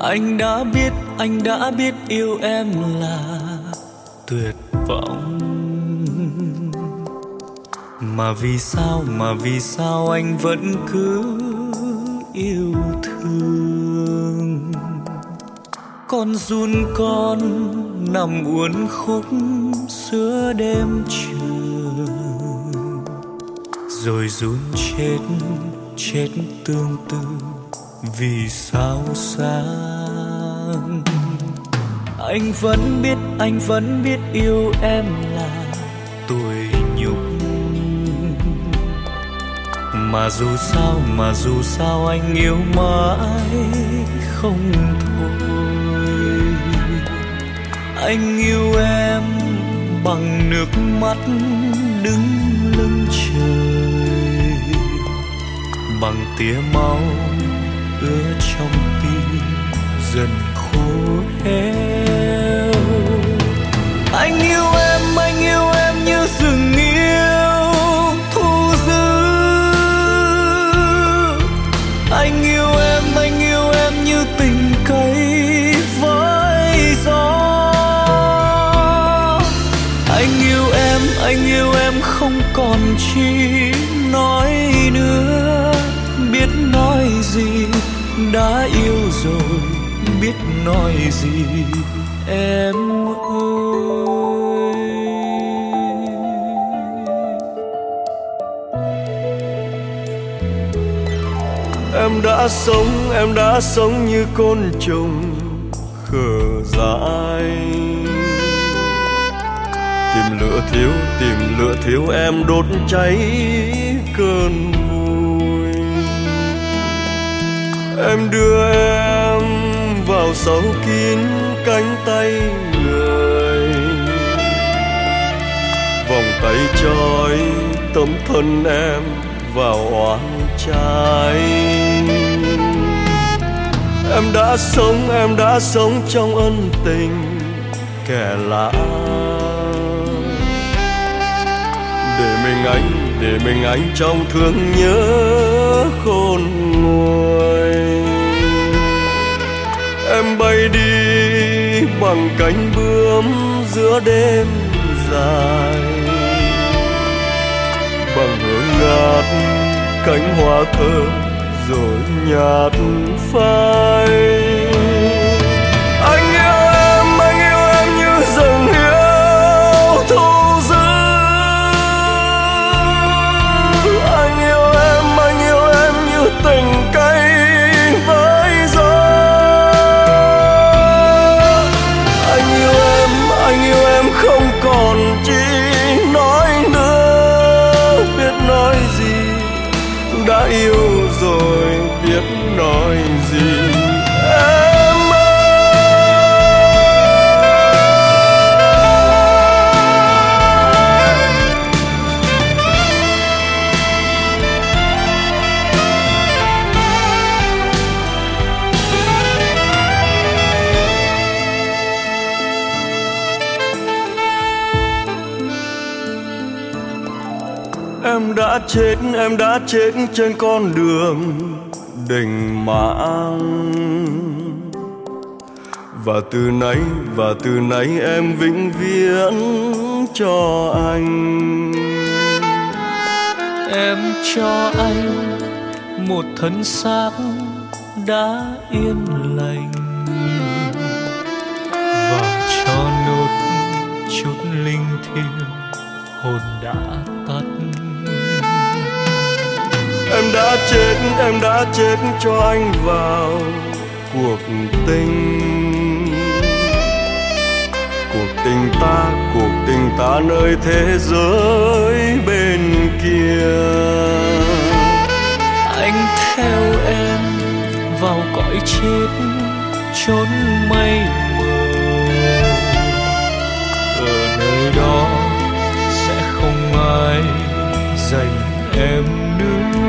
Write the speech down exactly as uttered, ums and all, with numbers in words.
Anh đã biết, anh đã biết yêu em là tuyệt vọng. Mà vì sao, mà vì sao anh vẫn cứ yêu thương. Con giun con nằm uốn khúc giữa đêm trường, rồi giun chết, chết tương tư vì sao sáng. Anh vẫn biết, anh vẫn biết yêu em là tuổi nhục. Mà dù sao, mà dù sao anh yêu mãi không thôi. Anh yêu em bằng nước mắt đứng lưng trời, bằng tia máu ứa trong tim dần khô héo. Anh yêu em, anh yêu em như rừng yêu thu dư. Anh yêu em, anh yêu em như tình cây với gió. Anh yêu em, anh yêu em không còn chi nói nữa. Biết nói gì, đã yêu rồi, biết nói gì em ơi. Em đã sống, em đã sống như côn trùng khờ dại. Tìm lửa thiếu, tìm lửa thiếu em đốt cháy cơn vui. Em đưa em vào sâu kín cánh tay người, vòng tay trói tấm thân em vào oán trái. Em đã sống, em đã sống trong ân tình kẻ lạ. Để mình anh, để mình anh trong thương nhớ khôn nguôi. Em bay đi bằng cánh bướm giữa đêm dài, bằng hương ngát cánh hoa thơm rồi nhạt phai. Anh yêu em, anh yêu em như rừng hiu thu dư. Anh yêu em, anh yêu em như tình cây với gió. Anh yêu em, anh yêu em không còn chi nói nữa. Biết nói gì, đã yêu rồi biết nói gì em ơi. Em đã chết, em đã chết trên con đường đình mãng. Và từ nay, và từ nay em vĩnh viễn cho anh. Em cho anh một thân xác đã yên lành, và cho nốt chút linh thiêng hồn đã tắt. Em đã chết, em đã chết cho anh vào cuộc tình. Cuộc tình ta, cuộc tình ta nơi thế giới bên kia. Anh theo em vào cõi chết chốn mây mờ. Ở nơi đó sẽ không ai dành em nữa.